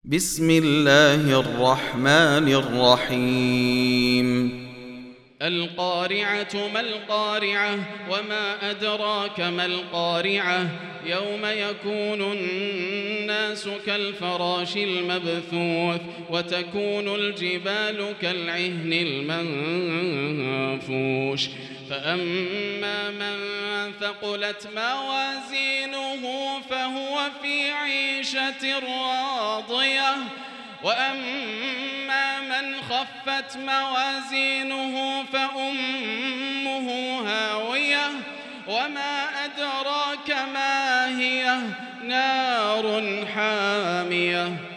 بسم الله الرحمن الرحيم القارعة ما القارعة وما أدراك ما القارعة يوم يكون الناس كالفراش المبثوث وتكون الجبال كالعهن المنفوش فأما من ثقلت موازينه فهو في عيشة راضية وأما من خفت موازينه فأمه هاوية وما أدراك ما هي نار حامية